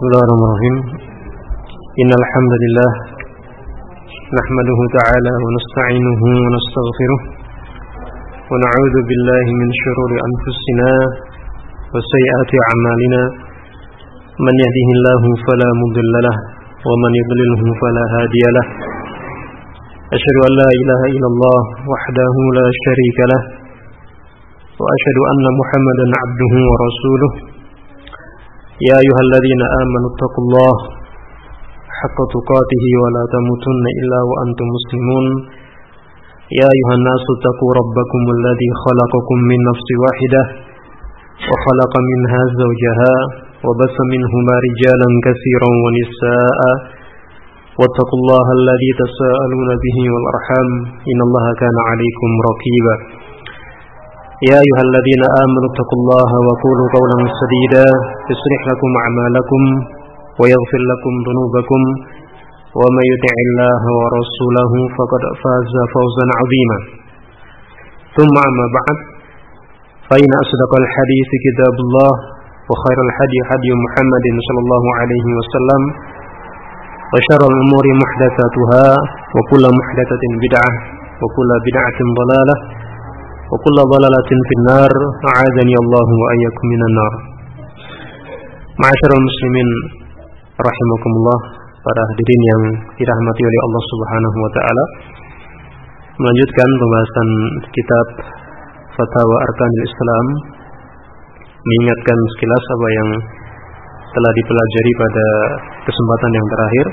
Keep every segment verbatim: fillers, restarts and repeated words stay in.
Bismillahirrahmanirrahim. Innal hamdalillah nahmaduhu ta'ala wa nasta'inuhu wa nastaghfiruh wa na'udzu billahi min shururi anfusina wa sayyiati a'malina. Man yahdihillahu fala mudilla lahu wa man yudlilhu fala hadiya lahu. Asyhadu an la ilaha illallah wahdahu la syarika lahu wa asyhadu anna Muhammadan 'abduhu wa rasuluh. Ya ayyuhalladzina amanu taqullaha haqqa tuqatih wa la tamutunna illa wa antum muslimun. Ya ayyuhan nasu taqu rabbakumul ladzi khalaqakum min nafsin wahidah wa khalaqa minha zawjaha wa bassa minhuma rijalan katsiran wa nisaa'a wattaqullaha alladzi tasaaluna bihi wal arham innallaha kana 'alaykum raqiba. Ya ayyuhalladzina amanu taqullaha wa qulu qawlan sadida yuslih lakum a'malakum wa yaghfir lakum dhunubakum wa may yuti'illaha wa rasulahu faqad faza fawzan 'azima. Thumma amma ba'd, fa inna asdaqal hadithi kitabullah wa khairal hadi hadi Muhammadin sallallahu alaihi wasallam wa syarrul umuri muhdatsatuha wa kullu muhdatsatin bid'ah wa kullu bid'atin dhalalah wa kullu dhalalatin finnar. A'adzani Allah wa ayyakum minan nar. Ma'asyiral muslimin rahimakumullah, para hadirin yang dirahmati oleh Allah Subhanahu wa taala. Melanjutkan pembahasan kitab Fatawa Arkanil Islam, mengingatkan sekilas apa yang telah dipelajari pada kesempatan yang terakhir.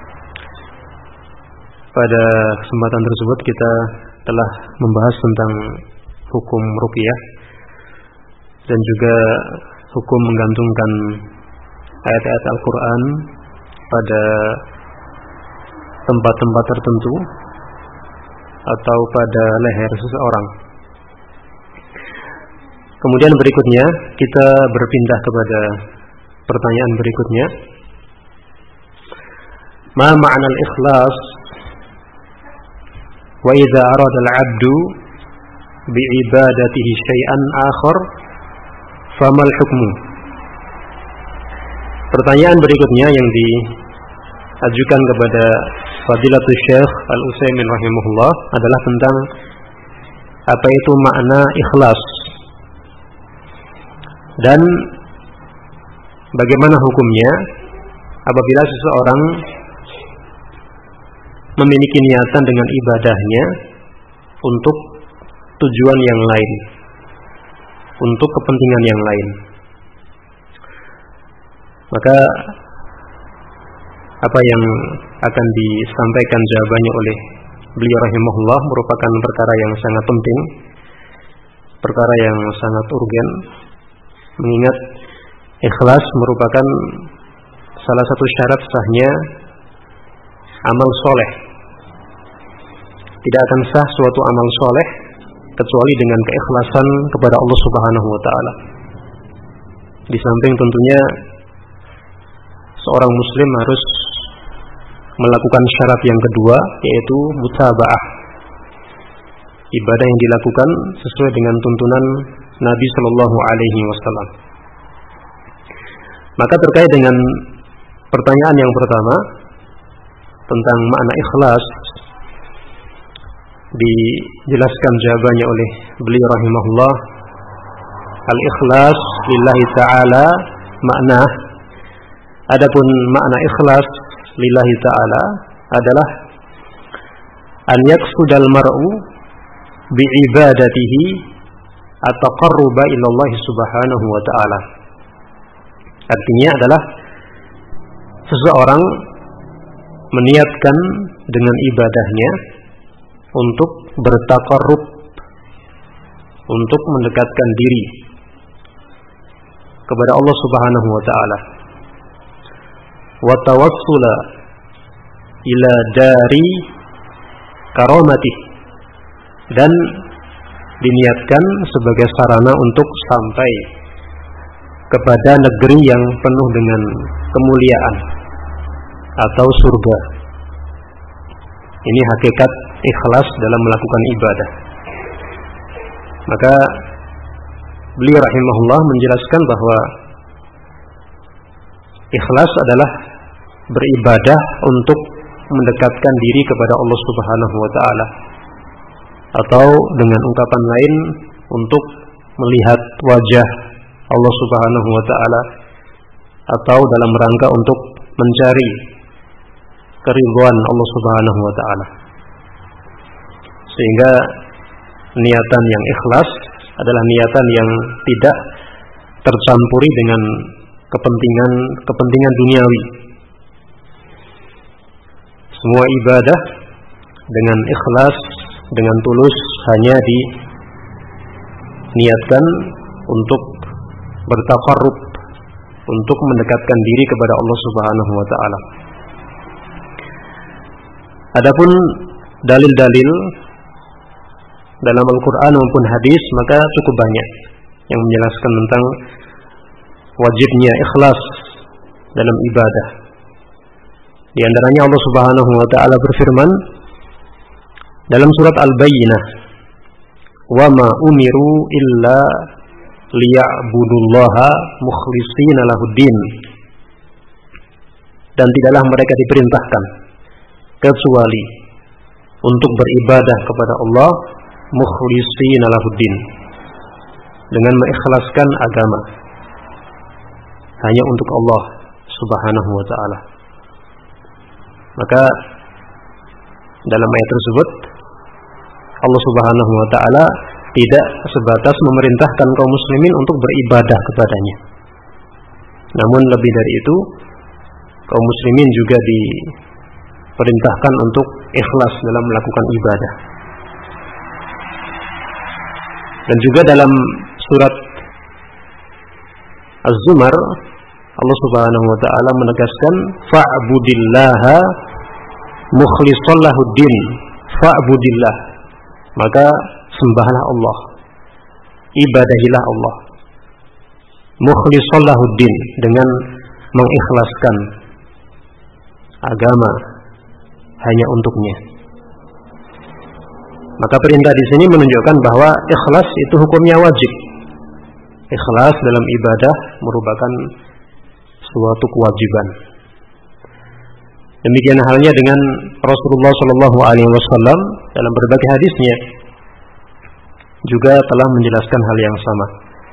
Pada kesempatan tersebut kita telah membahas tentang hukum ruqyah dan juga hukum menggantungkan ayat-ayat Al-Quran pada tempat-tempat tertentu atau pada leher seseorang. Kemudian berikutnya kita berpindah kepada pertanyaan berikutnya. Ma ma'na al-ikhlas wa idza arada al-'abdu bi'ibadatihi syai'an akhar famal hukmu. Pertanyaan berikutnya yang diajukan kepada Fadilatul Syekh Al-Utsaimin rahimahullah adalah tentang apa itu makna ikhlas dan bagaimana hukumnya apabila seseorang memiliki niatan dengan ibadahnya untuk tujuan yang lain, untuk kepentingan yang lain. Maka apa yang akan disampaikan jawabannya oleh beliau rahimahullah merupakan perkara yang sangat penting, perkara yang sangat urgen, mengingat ikhlas merupakan salah satu syarat sahnya amal soleh. Tidak akan sah suatu amal soleh kecuali dengan keikhlasan kepada Allah Subhanahu wa taala. Di samping tentunya seorang muslim harus melakukan syarat yang kedua, yaitu mutaba'ah. Ibadah yang dilakukan sesuai dengan tuntunan Nabi sallallahu alaihi wasallam. Maka terkait dengan pertanyaan yang pertama tentang makna ikhlas, dijelaskan jawabannya oleh beliau rahimahullah. Al-ikhlas lillahi ta'ala makna, adapun makna ikhlas lillahi ta'ala adalah an yaqsudal mar'u bi'ibadatihi at-taqarruba ila Allah subhanahu wa ta'ala. Artinya adalah seseorang meniatkan dengan ibadahnya untuk bertaqarrub, untuk mendekatkan diri kepada Allah Subhanahu wa taala, wa tawassula ila dari karamati, dan diniatkan sebagai sarana untuk sampai kepada negeri yang penuh dengan kemuliaan atau surga. Ini hakikat ikhlas dalam melakukan ibadah. Maka beliau rahimahullah menjelaskan bahwa ikhlas adalah beribadah untuk mendekatkan diri kepada Allah Subhanahu wa taala, atau dengan ungkapan lain untuk melihat wajah Allah Subhanahu wa taala, atau dalam rangka untuk mencari keridhaan Allah Subhanahu wa taala. Sehingga niatan yang ikhlas adalah niatan yang tidak tercampuri dengan kepentingan kepentingan duniawi. Semua ibadah dengan ikhlas, dengan tulus, hanya diniatkan untuk bertaqarrub, untuk mendekatkan diri kepada Allah Subhanahu wa taala. Adapun dalil-dalil dalam Al-Qur'an maupun hadis maka cukup banyak yang menjelaskan tentang wajibnya ikhlas dalam ibadah. Di antaranya Allah Subhanahu wa taala berfirman dalam surat Al-Bayyinah, "Wa ma umiru illa liya'budullaha mukhlishina lahuddin." Dan tidaklah mereka diperintahkan kecuali untuk beribadah kepada Allah mukhlishina lahuddin, dengan mengikhlaskan agama hanya untuk Allah Subhanahu wa taala. Maka dalam ayat tersebut Allah Subhanahu wa taala tidak sebatas memerintahkan kaum muslimin untuk beribadah kepadanya, namun lebih dari itu kaum muslimin juga diperintahkan untuk ikhlas dalam melakukan ibadah. Dan juga dalam surat Az-Zumar Allah Subhanahu wa taala menegaskan fa'budillaha mukhlishan lahuddin, fa'budillah, maka sembahlah Allah, ibadahilah Allah, mukhlishan lahuddin, dengan mengikhlaskan agama hanya untuknya. Maka perintah di sini menunjukkan bahwa ikhlas itu hukumnya wajib. Ikhlas dalam ibadah merupakan suatu kewajiban. Demikian halnya dengan Rasulullah Shallallahu Alaihi Wasallam dalam berbagai hadisnya juga telah menjelaskan hal yang sama.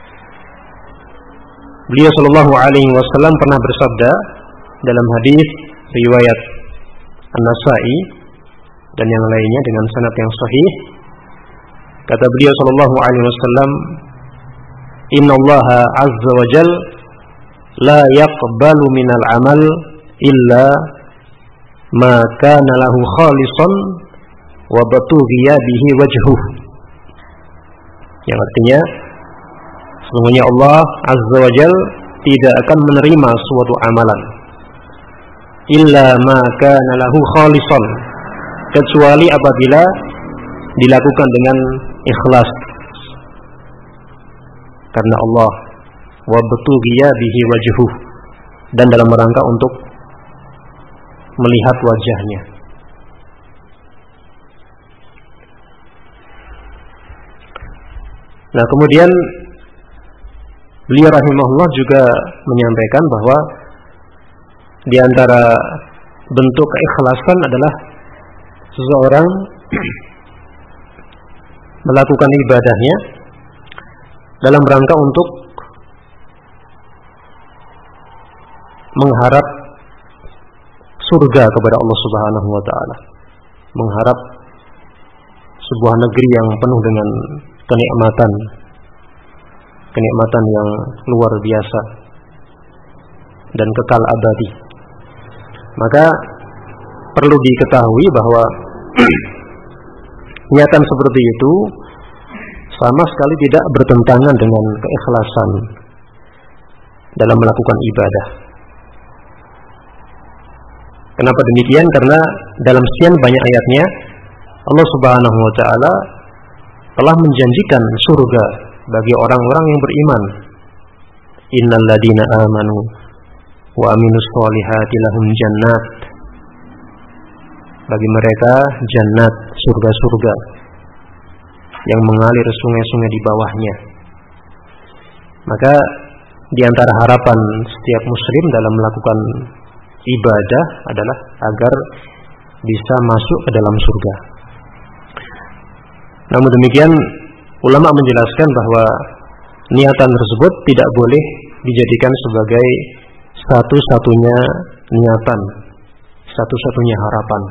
Beliau Shallallahu Alaihi Wasallam pernah bersabda dalam hadis riwayat An-Nasa'i dan yang lainnya dengan sanad yang sahih. Kata beliau Shallallahu Alaihi Wasallam, Inna Allah Azza wa Jal la yaqbalu minal amal illa ma kana lahu khalisan wa batughiya bihi wajhuh. Yang artinya sesungguhnya Allah Azza wa Jal tidak akan menerima suatu amalan illa ma kana lahu khalisan, kecuali apabila dilakukan dengan ikhlas karena Allah, wa batughiya bihi wajhuh, dan dalam rangka untuk melihat wajahnya. Nah, kemudian beliau rahimahullah juga menyampaikan bahwa di antara bentuk keikhlasan adalah seseorang melakukan ibadahnya dalam rangka untuk mengharap surga kepada Allah Subhanahu wa taala, mengharap sebuah negeri yang penuh dengan kenikmatan, kenikmatan yang luar biasa dan kekal abadi. Maka perlu diketahui bahwa niatan seperti itu sama sekali tidak bertentangan dengan keikhlasan dalam melakukan ibadah. Kenapa demikian? Karena dalam sekian banyak ayatnya Allah Subhanahu wa taala telah menjanjikan surga bagi orang-orang yang beriman. Innal ladzina amanu wa aminus solihati lahum jannat. Bagi mereka jannat, surga-surga yang mengalir sungai-sungai di bawahnya. Maka di antara harapan setiap muslim dalam melakukan ibadah adalah agar bisa masuk ke dalam surga. Namun demikian, ulama menjelaskan bahwa niatan tersebut tidak boleh dijadikan sebagai satu-satunya niatan, satu-satunya harapan,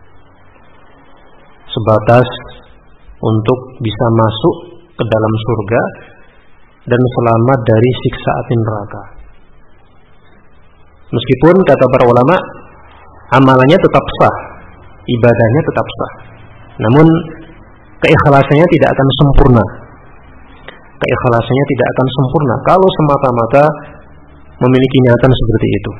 sebatas untuk bisa masuk ke dalam surga dan selamat dari siksa api neraka. Meskipun kata para ulama, amalannya tetap sah, ibadahnya tetap sah, namun keikhlasannya tidak akan sempurna. Keikhlasannya tidak akan sempurna kalau semata-mata memiliki niatan seperti itu.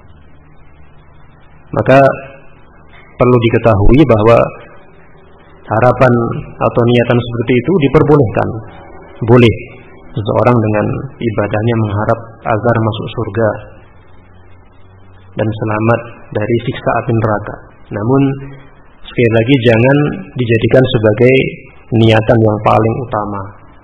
Maka perlu diketahui bahwa harapan atau niatan seperti itu diperbolehkan. Boleh seseorang dengan ibadahnya mengharap agar masuk surga dan selamat dari siksa api neraka. Namun sekali lagi jangan dijadikan sebagai niatan yang paling utama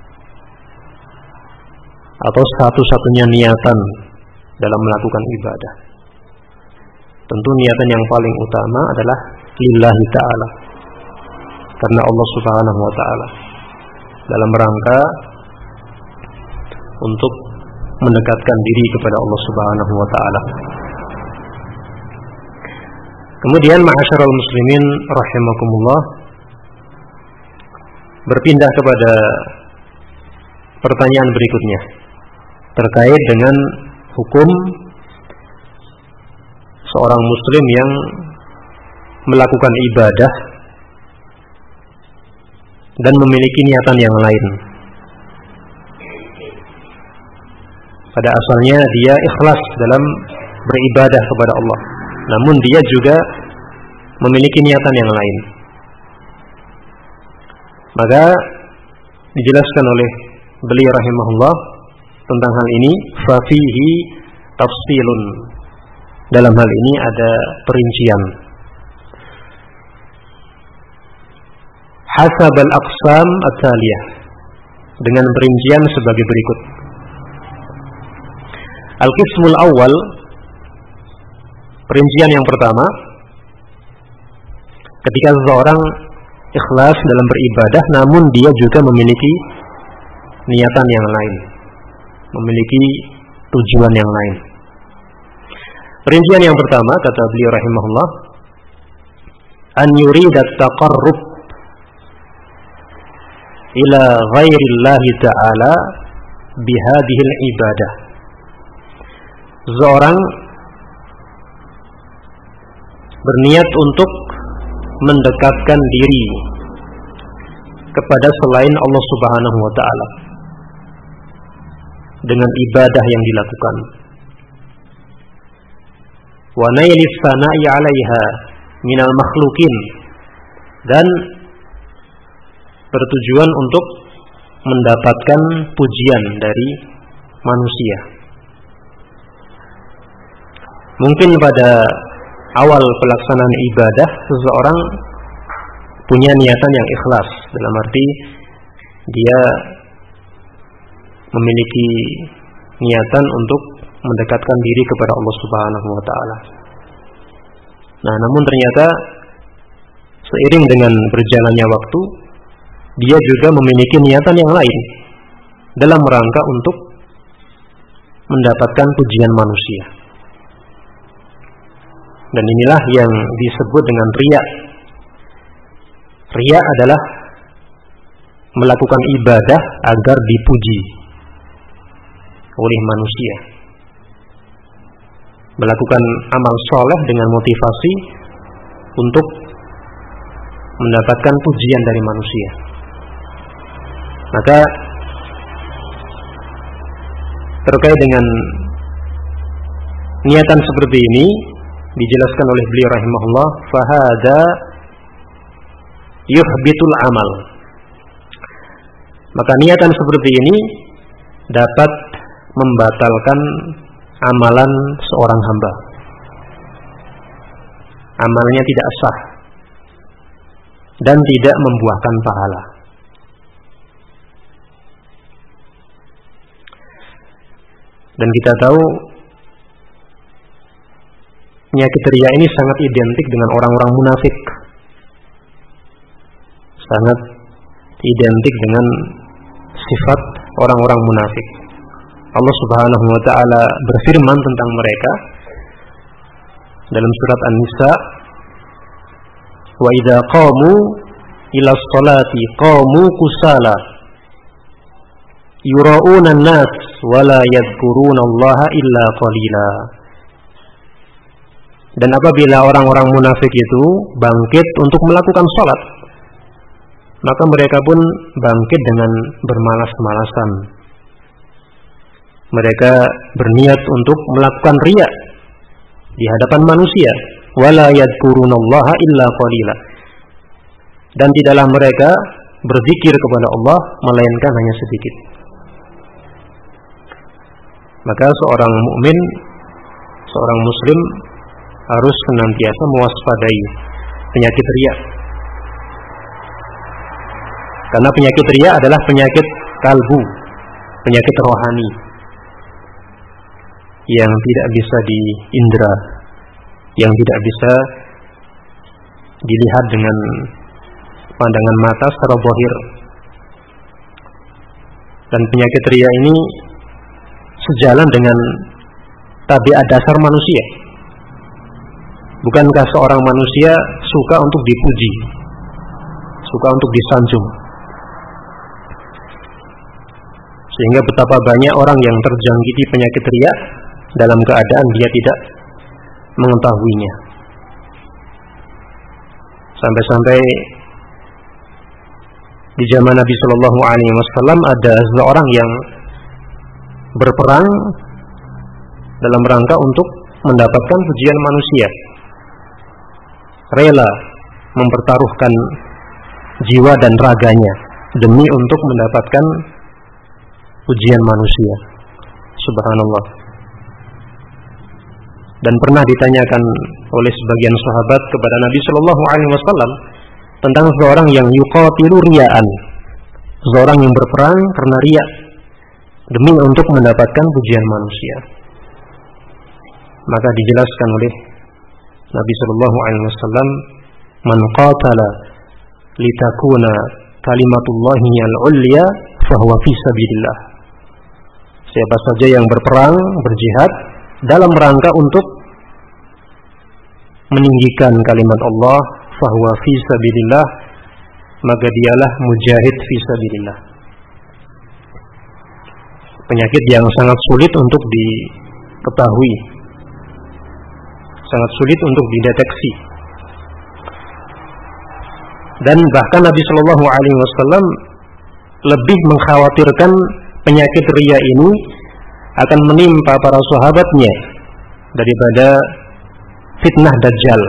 atau satu-satunya niatan dalam melakukan ibadah. Tentu niatan yang paling utama adalah lillahi ta'ala, karena Allah subhanahu wa ta'ala, dalam rangka untuk mendekatkan diri kepada Allah subhanahu wa ta'ala. Kemudian ma'asyiral muslimin rahimakumullah, berpindah kepada pertanyaan berikutnya terkait dengan hukum seorang muslim yang melakukan ibadah dan memiliki niatan yang lain. Pada asalnya dia ikhlas dalam beribadah kepada Allah, namun dia juga memiliki niatan yang lain. Maka dijelaskan oleh beliau rahimahullah tentang hal ini, fa fihi tafsilun. Dalam hal ini ada perincian. Hasab al-aqsam at-taliyah, dengan perincian sebagai berikut. Al-qismul awal, perincian yang pertama, ketika seseorang ikhlas dalam beribadah namun dia juga memiliki niatan yang lain, memiliki tujuan yang lain. Perincian yang pertama, kata beliau rahimahullah, an yuridat taqarrub ila ghairillahi ta'ala bihadihil ibadah. Seorang berniat untuk mendekatkan diri kepada selain Allah subhanahu wa ta'ala dengan ibadah yang dilakukan. Wa nailis sana'i 'alaiha minal makhluqin, dan bertujuan untuk mendapatkan pujian dari manusia. Mungkin pada awal pelaksanaan ibadah seseorang punya niatan yang ikhlas, dalam arti dia memiliki niatan untuk mendekatkan diri kepada Allah subhanahu wa ta'ala. Nah, namun ternyata seiring dengan berjalannya waktu, dia juga memiliki niatan yang lain dalam rangka untuk mendapatkan pujian manusia. Dan inilah yang disebut dengan riya. Riya adalah melakukan ibadah agar dipuji oleh manusia, melakukan amal soleh dengan motivasi untuk mendapatkan pujian dari manusia. Maka terkait dengan niatan seperti ini dijelaskan oleh beliau rahimahullah, fahada yuhbitul amal. Maka niatan seperti ini dapat membatalkan amalan seorang hamba. Amalnya tidak sah dan tidak membuahkan pahala. Dan kita tahu penyakit riya ini sangat identik dengan orang-orang munafik. Sangat identik dengan sifat orang-orang munafik. Allah Subhanahu wa taala berfirman tentang mereka dalam surat An-Nisa, "Wa idza qamu ila sholati qamu kusala yura'una an-nas wa la yadhkuruna Allaha illa qalila." Dan apabila orang-orang munafik itu bangkit untuk melakukan salat, maka mereka pun bangkit dengan bermalas-malasan. Mereka berniat untuk melakukan riya di hadapan manusia, wala yadhkurunallaha illa qalila. Dan tidaklah mereka berzikir kepada Allah melainkan hanya sedikit. Maka seorang mukmin, seorang muslim harus senantiasa mewaspadai penyakit riya. Karena penyakit riya adalah penyakit kalbu, penyakit rohani yang tidak bisa diindra, yang tidak bisa dilihat dengan pandangan mata secara zahir. Dan penyakit riya ini sejalan dengan tabiat dasar manusia. Bukankah seorang manusia suka untuk dipuji, suka untuk disanjung? Sehingga betapa banyak orang yang terjangkiti penyakit riya dalam keadaan dia tidak mengetahuinya. Sampai-sampai di zaman Nabi Shallallahu Alaihi Wasallam ada seorang yang berperang dalam rangka untuk mendapatkan pujian manusia, rela mempertaruhkan jiwa dan raganya demi untuk mendapatkan pujian manusia. Subhanallah. Dan pernah ditanyakan oleh sebagian sahabat kepada Nabi Shallallahu Alaihi Wasallam tentang seorang yang yuqatilu riyaan, seorang yang berperang karena riya demi untuk mendapatkan pujian manusia. Maka dijelaskan oleh Nabi Shallallahu Alaihi Wasallam, "Man qatala litakuna kalimatullahi al-ulya, fahuwa fi sabilillah." Siapa saja yang berperang, berjihad dalam rangka untuk meninggikan kalimat Allah, fahuwa fi sabilillah, maka dialah mujahid fi sabilillah. Penyakit yang sangat sulit untuk diketahui, sangat sulit untuk dideteksi. Dan bahkan Nabi Shallallahu Alaihi Wasallam lebih mengkhawatirkan penyakit riya ini akan menimpa para sahabatnya daripada fitnah Dajjal.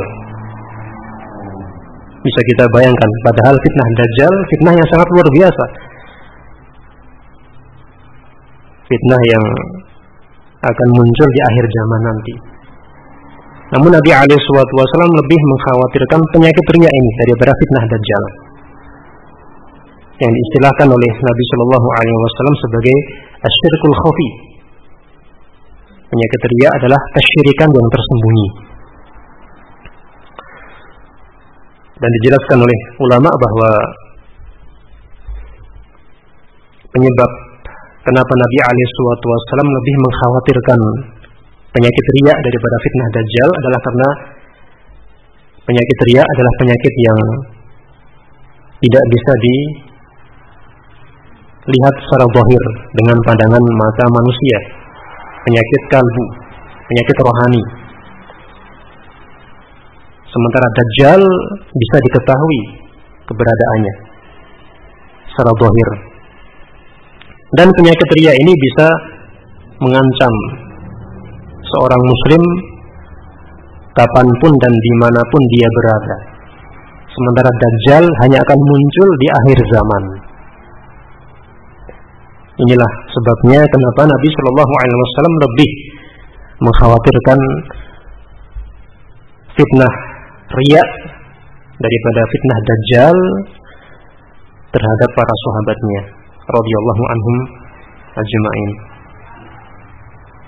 Bisa kita bayangkan, padahal fitnah Dajjal fitnah yang sangat luar biasa, fitnah yang akan muncul di akhir zaman nanti. Namun Nabi alaihi wasallam lebih mengkhawatirkan penyakit riya ini daripada fitnah Dajjal, yang diistilahkan oleh Nabi Shallallahu Alaihi Wasallam sebagai asyirkul khafi. Penyakit riya adalah kesyirikan yang tersembunyi. Dan dijelaskan oleh ulama bahwa penyebab kenapa Nabi alaihi wasallam lebih mengkhawatirkan penyakit riya daripada fitnah Dajjal adalah karena penyakit riya adalah penyakit yang tidak bisa dilihat secara zahir dengan pandangan mata manusia. Penyakit kalbu, penyakit rohani. Sementara Dajjal bisa diketahui keberadaannya secara zahir. Dan penyakit riya ini bisa mengancam seorang muslim kapanpun dan dimanapun dia berada. Sementara Dajjal hanya akan muncul di akhir zaman. Inilah sebabnya kenapa Nabi Shallallahu Alaihi Wasallam lebih mengkhawatirkan fitnah riya daripada fitnah Dajjal terhadap para sahabatnya radhiyallahu anhum ajma'in.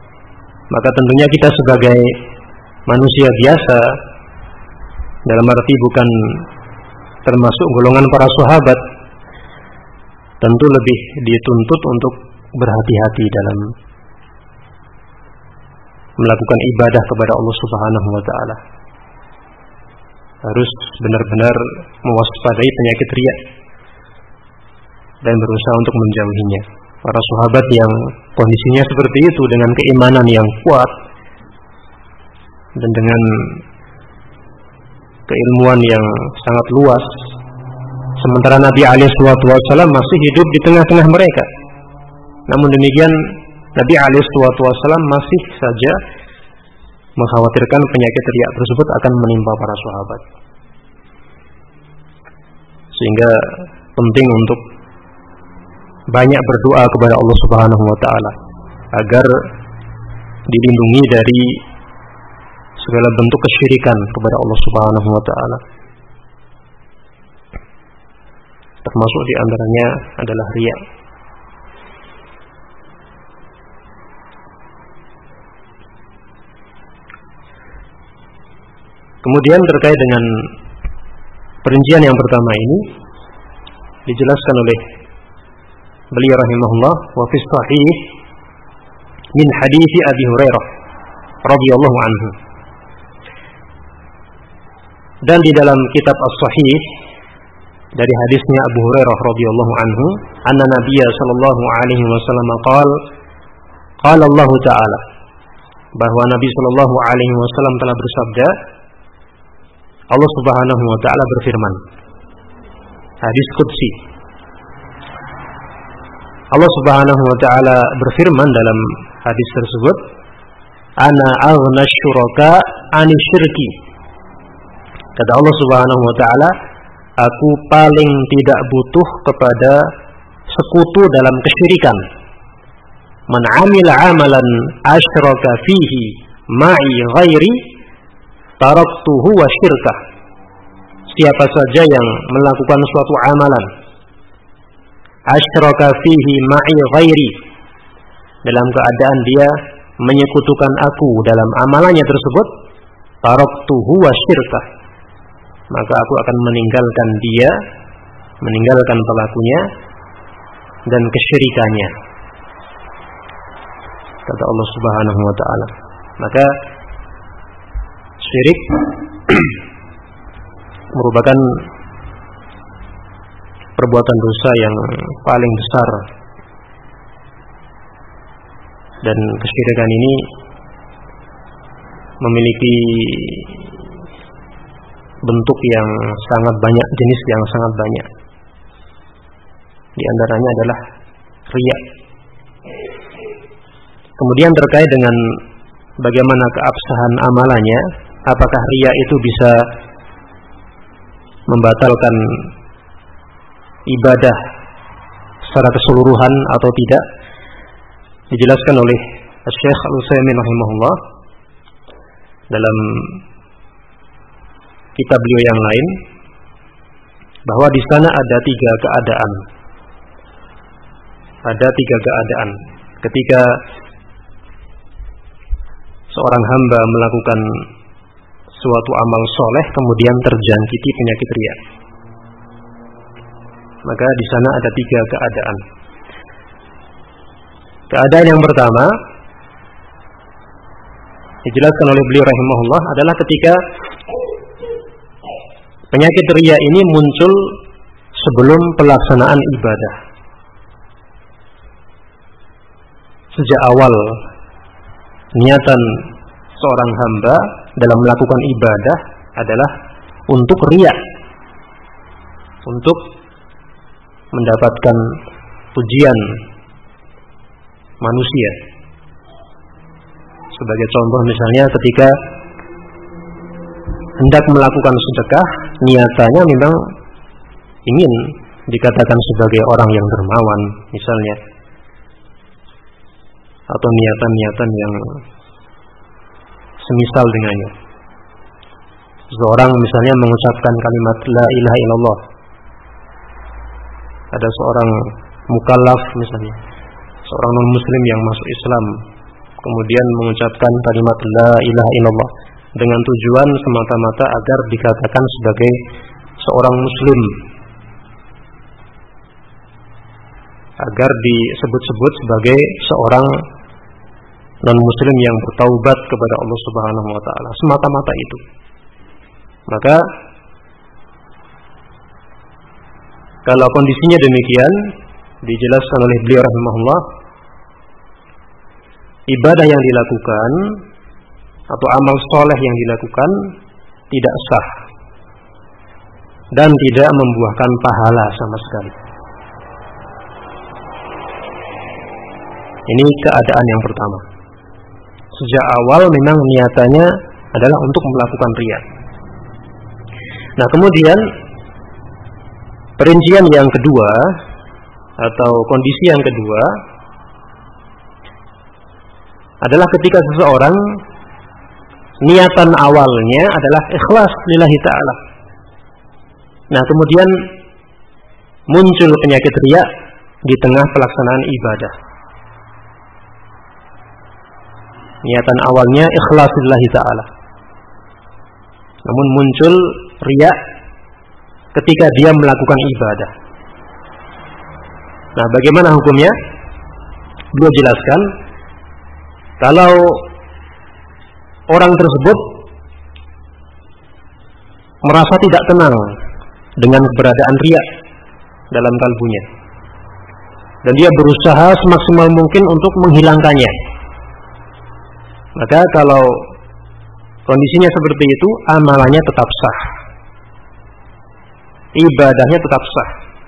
maka tentunya kita sebagai manusia biasa, dalam arti bukan termasuk golongan para sahabat, tentu lebih dituntut untuk berhati-hati dalam melakukan ibadah kepada Allah Subhanahu wa taala. Harus benar-benar mewaspadai penyakit riya dan berusaha untuk menjauhinya. Para sahabat yang kondisinya seperti itu dengan keimanan yang kuat dan dengan keilmuan yang sangat luas, sementara Nabi alaihi wasallam masih hidup di tengah-tengah mereka. Namun demikian Nabi alaihi wasallam masih saja mengkhawatirkan penyakit riya tersebut akan menimpa para sahabat. Sehingga penting untuk banyak berdoa kepada Allah Subhanahu wa taala agar dilindungi dari segala bentuk kesyirikan kepada Allah Subhanahu wa taala. Termasuk di antaranya adalah riya. Kemudian terkait dengan perincian yang pertama ini dijelaskan oleh beliau rahimahullah, wa fi sahih min hadits Abi Hurairah radhiyallahu anhu. Dan di dalam kitab As-Sahih dari hadisnya Abu Hurairah radhiyallahu anhu, anna Nabiyya sallallahu alaihi wasallam qaal qala Allah taala, bahwa Nabi sallallahu alaihi wasallam telah bersabda, Allah Subhanahu wa taala berfirman. Hadis qudsi. Allah Subhanahu wa taala berfirman dalam hadis tersebut, ana aghna syuraka 'ani syirki. Kata Allah Subhanahu wa taala, aku paling tidak butuh kepada sekutu dalam kesyirikan. Man 'amila 'amalan asyraka fihi ma'i ghairi taraktuhu wa syirkah. Siapa saja yang melakukan suatu amalan asyraka fihi ma'i ghairi, dalam keadaan dia menyekutukan aku dalam amalannya tersebut, taraktuhu wa syirkah, maka aku akan meninggalkan dia, meninggalkan pelakunya dan kesyirikannya. Kata Allah Subhanahu wa taala. Maka syirik merupakan perbuatan dosa yang paling besar, dan kesyirikan ini memiliki bentuk yang sangat banyak, jenis yang sangat banyak. Di antaranya adalah riya. Kemudian terkait dengan bagaimana keabsahan amalannya, apakah riya itu bisa membatalkan ibadah secara keseluruhan atau tidak, dijelaskan oleh Syekh Al-Utsaimin rahimahullah dalam kitab beliau yang lain, bahwa di sana ada tiga keadaan. Ada tiga keadaan ketika seorang hamba melakukan suatu amal soleh kemudian terjangkiti penyakit riya. Maka di sana ada tiga keadaan. Keadaan yang pertama dijelaskan oleh beliau rahimahullah adalah ketika penyakit riya ini muncul sebelum pelaksanaan ibadah. Sejak awal niatan seorang hamba dalam melakukan ibadah adalah untuk riya, untuk mendapatkan pujian manusia. Sebagai contoh misalnya ketika hendak melakukan sedekah, niatannya memang ingin dikatakan sebagai orang yang dermawan misalnya, atau niatan-niatan yang semisal dengannya. Seorang misalnya mengucapkan kalimat la ilaha illallah, ada seorang mukallaf misalnya, seorang non muslim yang masuk Islam, kemudian mengucapkan kalimat la ilaha illallah dengan tujuan semata-mata agar dikatakan sebagai seorang muslim, agar disebut-sebut sebagai seorang non-muslim yang bertaubat kepada Allah Subhanahu wa taala, semata-mata itu. Maka kalau kondisinya demikian, dijelaskan oleh beliau rahimahullah, ibadah yang dilakukan atau amal soleh yang dilakukan tidak sah dan tidak membuahkan pahala sama sekali. Ini keadaan yang pertama. Sejak awal memang niatannya adalah untuk melakukan riya. Nah, kemudian perincian yang kedua atau kondisi yang kedua adalah ketika seseorang niatan awalnya adalah ikhlas lillahi ta'ala. Nah, kemudian muncul penyakit riya di tengah pelaksanaan ibadah. Niatan awalnya ikhlas lillahi ta'ala, namun muncul riya ketika dia melakukan ibadah. Nah, bagaimana hukumnya? Beliau jelaskan, kalau orang tersebut merasa tidak tenang dengan keberadaan riya dalam kalbunya, dan dia berusaha semaksimal mungkin untuk menghilangkannya, maka kalau kondisinya seperti itu, amalannya tetap sah, ibadahnya tetap sah,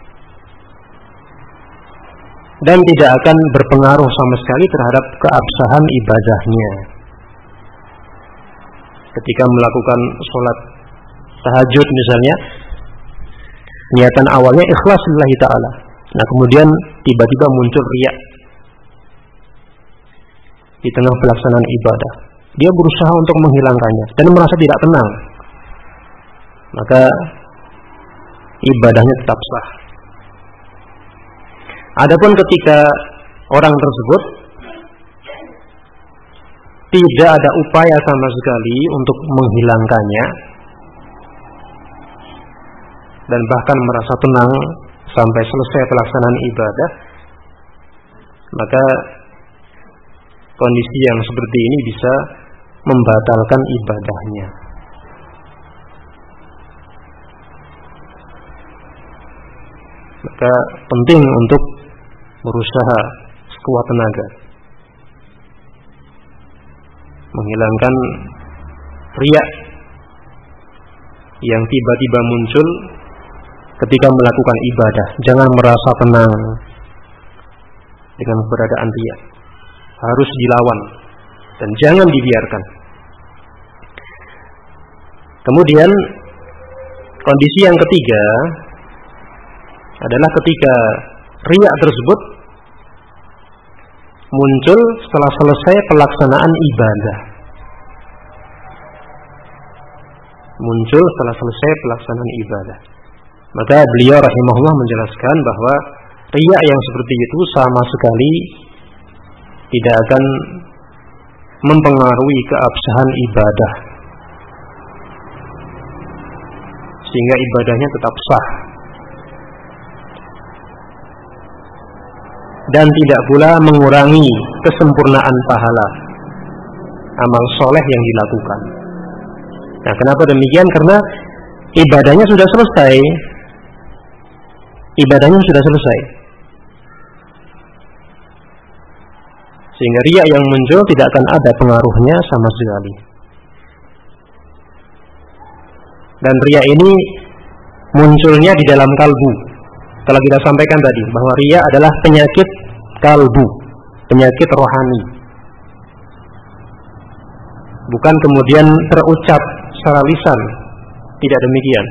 dan tidak akan berpengaruh sama sekali terhadap keabsahan ibadahnya. Ketika melakukan sholat tahajud misalnya, niatan awalnya ikhlas lillahi ta'ala. Nah, kemudian tiba-tiba muncul riya di tengah pelaksanaan ibadah. Dia berusaha untuk menghilangkannya dan merasa tidak tenang, maka ibadahnya tetap sah. Adapun ketika orang tersebut tidak ada upaya sama sekali untuk menghilangkannya dan bahkan merasa tenang sampai selesai pelaksanaan ibadah, maka kondisi yang seperti ini bisa membatalkan ibadahnya. Maka penting untuk berusaha sekuat tenaga menghilangkan riya yang tiba-tiba muncul ketika melakukan ibadah. Jangan merasa tenang dengan keberadaan riya, harus dilawan dan jangan dibiarkan. Kemudian kondisi yang ketiga adalah ketika riya tersebut muncul setelah selesai pelaksanaan ibadah. Muncul setelah selesai pelaksanaan ibadah. Maka beliau rahimahullah menjelaskan bahwa riya yang seperti itu sama sekali tidak akan mempengaruhi keabsahan ibadah, sehingga ibadahnya tetap sah dan tidak pula mengurangi kesempurnaan pahala amal soleh yang dilakukan. Nah, kenapa demikian? Karena ibadahnya sudah selesai. Ibadahnya sudah selesai. Sehingga riya yang muncul tidak akan ada pengaruhnya sama sekali. Dan riya ini munculnya di dalam kalbu. Kalau kita sampaikan tadi bahwa riya adalah penyakit kalbu, penyakit rohani, bukan kemudian terucap secara lisan. Tidak demikian.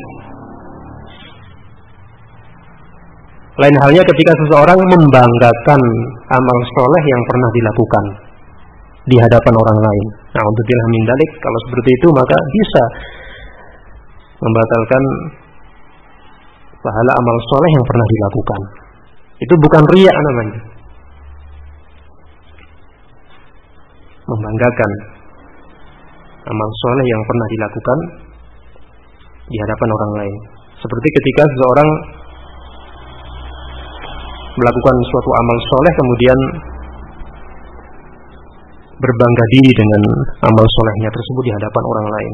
Lain halnya ketika seseorang membanggakan amal soleh yang pernah dilakukan di hadapan orang lain. Nah, untuk bilah min dalik, kalau seperti itu maka bisa membatalkan pahala amal soleh yang pernah dilakukan. Itu bukan riya namanya. membanggakan amal soleh yang pernah dilakukan di hadapan orang lain. Seperti ketika seseorang melakukan suatu amal soleh kemudian berbangga diri dengan amal solehnya tersebut di hadapan orang lain.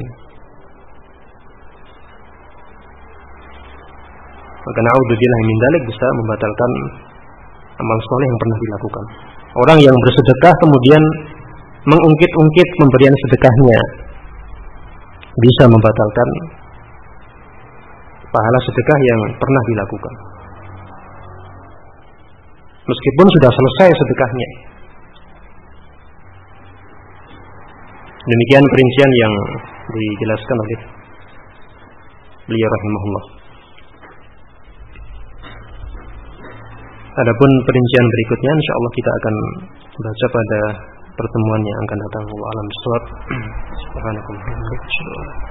Maka na'udzubillah min dzalik bisa membatalkan amal soleh yang pernah dilakukan. Orang yang bersedekah kemudian mengungkit-ungkit pemberian sedekahnya bisa membatalkan pahala sedekah yang pernah dilakukan, meskipun sudah selesai sedekahnya. Demikian perincian yang dijelaskan oleh beliau rahimahullah. Adapun perincian berikutnya insyaallah kita akan baca pada pertemuan yang akan datang. Wallahu a'lam bishawab. Subhanakallahumma wa bihamdika.